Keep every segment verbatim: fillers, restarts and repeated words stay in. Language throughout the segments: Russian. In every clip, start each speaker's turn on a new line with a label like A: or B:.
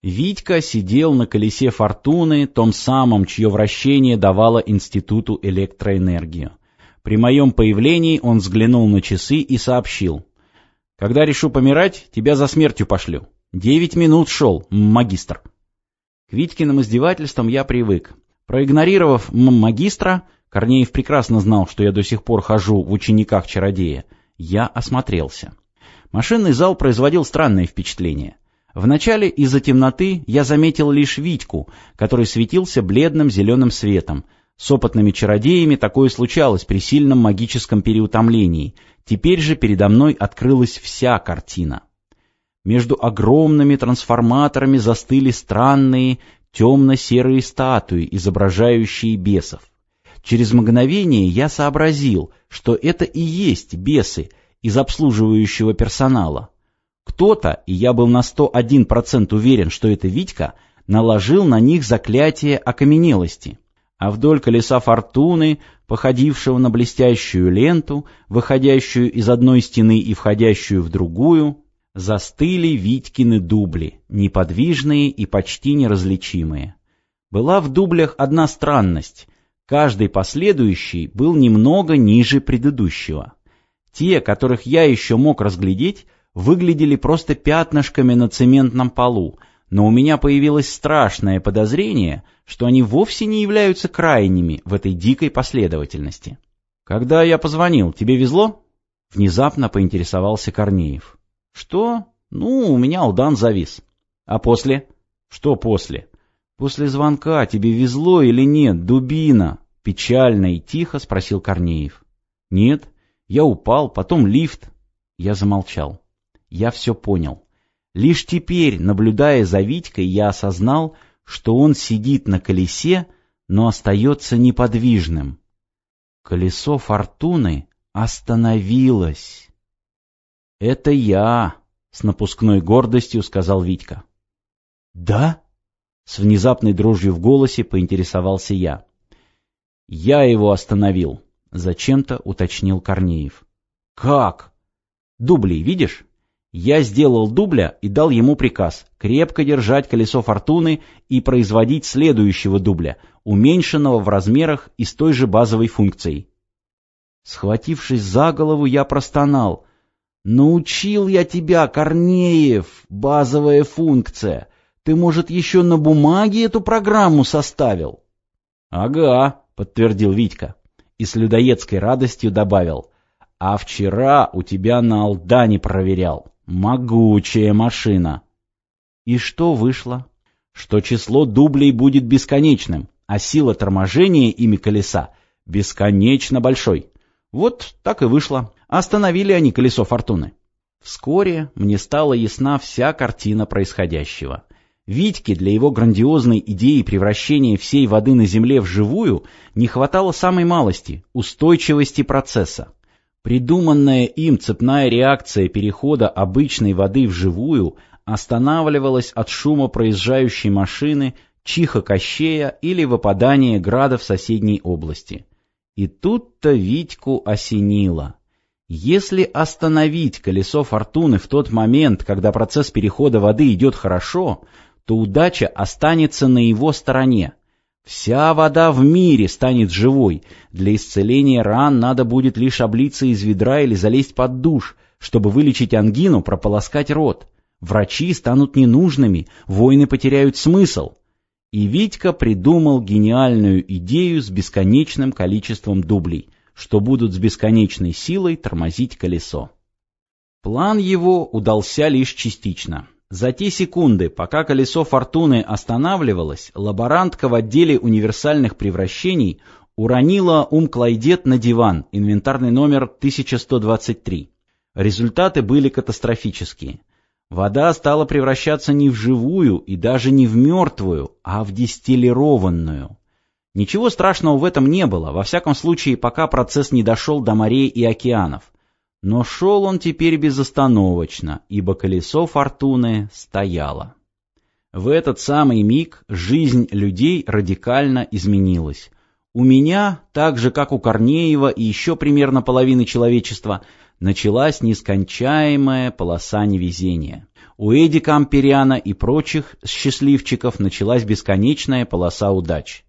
A: Витька сидел на колесе фортуны, том самом, чье вращение давало институту электроэнергию. При моем появлении он взглянул на часы и сообщил: «Когда решу помирать, тебя за смертью пошлю. Девять минут шел, магистр». К Витькиным издевательствам я привык. Проигнорировав магистра, Корнеев прекрасно знал, что я до сих пор хожу в учениках чародея, я осмотрелся. Машинный зал производил странное впечатление. Вначале из-за темноты я заметил лишь Витьку, который светился бледным зеленым светом. С опытными чародеями такое случалось при сильном магическом переутомлении. Теперь же передо мной открылась вся картина. Между огромными трансформаторами застыли странные темно-серые статуи, изображающие бесов. Через мгновение я сообразил, что это и есть бесы из обслуживающего персонала. Кто-то, и я был на сто один процент уверен, что это Витька, наложил на них заклятие окаменелости. А вдоль колеса фортуны, походившего на блестящую ленту, выходящую из одной стены и входящую в другую, застыли Витькины дубли, неподвижные и почти неразличимые. Была в дублях одна странность. Каждый последующий был немного ниже предыдущего. Те, которых я еще мог разглядеть, выглядели просто пятнышками на цементном полу, но у меня появилось страшное подозрение, что они вовсе не являются крайними в этой дикой последовательности. «Когда я позвонил, тебе везло?» — внезапно поинтересовался Корнеев. «Что? Ну, у меня Алдан завис». «А после?» «Что после?» «После звонка тебе везло или нет, дубина?» — печально и тихо спросил Корнеев. «Нет, я упал, потом лифт». Я замолчал. Я все понял. Лишь теперь, наблюдая за Витькой, я осознал, что он сидит на колесе, но остается неподвижным. Колесо фортуны остановилось. «Это я», — с напускной гордостью сказал Витька. «Да?» — с внезапной дрожью в голосе поинтересовался я. «Я его остановил», — зачем-то уточнил Корнеев. «Как?» «Дублей, видишь? Я сделал дубля и дал ему приказ крепко держать колесо фортуны и производить следующего дубля, уменьшенного в размерах и с той же базовой функцией». Схватившись за голову, я простонал: «Научил я тебя, Корнеев, базовая функция. Ты, может, еще на бумаге эту программу составил?» «Ага», — подтвердил Витька и с людоедской радостью добавил: «А вчера у тебя на Алдане проверял. Могучая машина». И что вышло? Что число дублей будет бесконечным, а сила торможения ими колеса бесконечно большой. Вот так и вышло. Остановили они колесо фортуны. Вскоре мне стала ясна вся картина происходящего. Витьке для его грандиозной идеи превращения всей воды на земле в живую не хватало самой малости — устойчивости процесса. Придуманная им цепная реакция перехода обычной воды в живую останавливалась от шума проезжающей машины, чиха Кощея или выпадания града в соседней области. И тут-то Витьку осенило. Если остановить колесо фортуны в тот момент, когда процесс перехода воды идет хорошо, то удача останется на его стороне. Вся вода в мире станет живой. Для исцеления ран надо будет лишь облиться из ведра или залезть под душ, чтобы вылечить ангину, прополоскать рот. Врачи станут ненужными, войны потеряют смысл. И Витька придумал гениальную идею с бесконечным количеством дублей, что будут с бесконечной силой тормозить колесо. План его удался лишь частично. За те секунды, пока колесо фортуны останавливалось, лаборантка в отделе универсальных превращений уронила ум-клайдет на диван, инвентарный номер тысяча сто двадцать три. Результаты были катастрофические. Вода стала превращаться не в живую и даже не в мертвую, а в дистиллированную. Ничего страшного в этом не было, во всяком случае, пока процесс не дошел до морей и океанов. Но шел он теперь безостановочно, ибо колесо фортуны стояло. В этот самый миг жизнь людей радикально изменилась. У меня, так же как у Корнеева и еще примерно половины человечества, Началась нескончаемая полоса невезения. У Эдика Ампериана и прочих счастливчиков началась бесконечная полоса удач.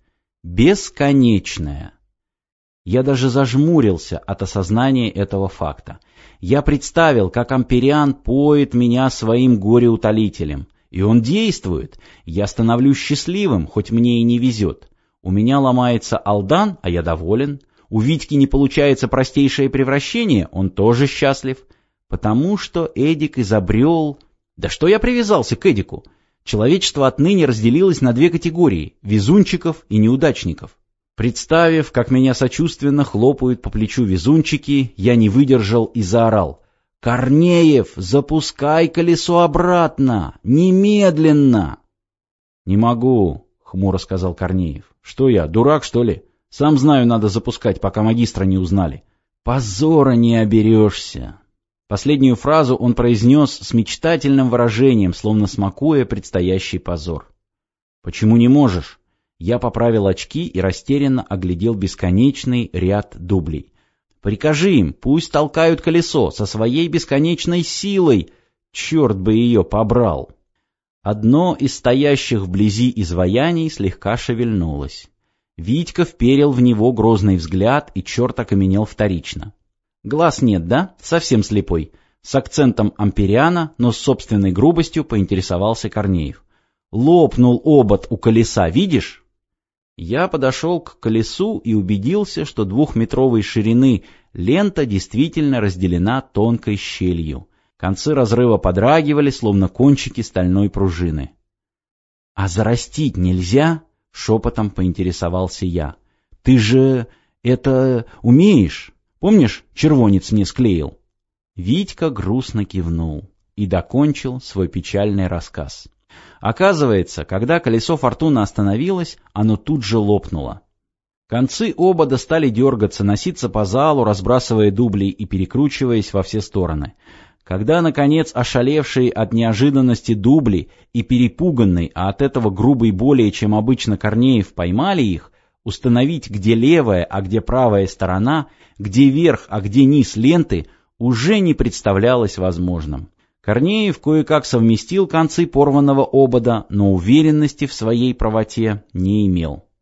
A: Бесконечная. Я даже зажмурился от осознания этого факта. Я представил, как Ампериан поет меня своим горе-утолителем. И он действует. Я становлюсь счастливым, хоть мне и не везет. У меня ломается Алдан, а я доволен. У Витьки не получается простейшее превращение, он тоже счастлив. Потому что Эдик изобрел... Да что я привязался к Эдику? Человечество отныне разделилось на две категории – везунчиков и неудачников. Представив, как меня сочувственно хлопают по плечу везунчики, я не выдержал и заорал: «Корнеев, запускай колесо обратно! Немедленно!» «Не могу», — хмуро сказал Корнеев. «Что я, дурак, что ли? Сам знаю, надо запускать, пока магистра не узнали». «Позора не оберешься». Последнюю фразу он произнес с мечтательным выражением, словно смакуя предстоящий позор. «Почему не можешь?» Я поправил очки и растерянно оглядел бесконечный ряд дублей. «Прикажи им, пусть толкают колесо со своей бесконечной силой. Черт бы ее побрал!» Одно из стоящих вблизи изваяний слегка шевельнулось. Витька вперил в него грозный взгляд, и черт окаменел вторично. «Глаз нет, да? Совсем слепой?» С акцентом Ампериана, но с собственной грубостью поинтересовался Корнеев. «Лопнул обод у колеса, видишь?» Я подошел к колесу и убедился, что двухметровой ширины лента действительно разделена тонкой щелью. Концы разрыва подрагивали, словно кончики стальной пружины. «А зарастить нельзя?» — шепотом поинтересовался я. «Ты же это умеешь? Помнишь, червонец мне склеил?» Витька грустно кивнул и докончил свой печальный рассказ. Оказывается, когда колесо фортуны остановилось, оно тут же лопнуло. Концы обода стали дергаться, носиться по залу, разбрасывая дубли и перекручиваясь во все стороны. Когда, наконец, ошалевшие от неожиданности дубли и перепуганный, а от этого грубый более, чем обычно, Корнеев поймали их, установить, где левая, а где правая сторона, где верх, а где низ ленты, уже не представлялось возможным. Корнеев кое-как совместил концы порванного обода, но уверенности в своей правоте не имел.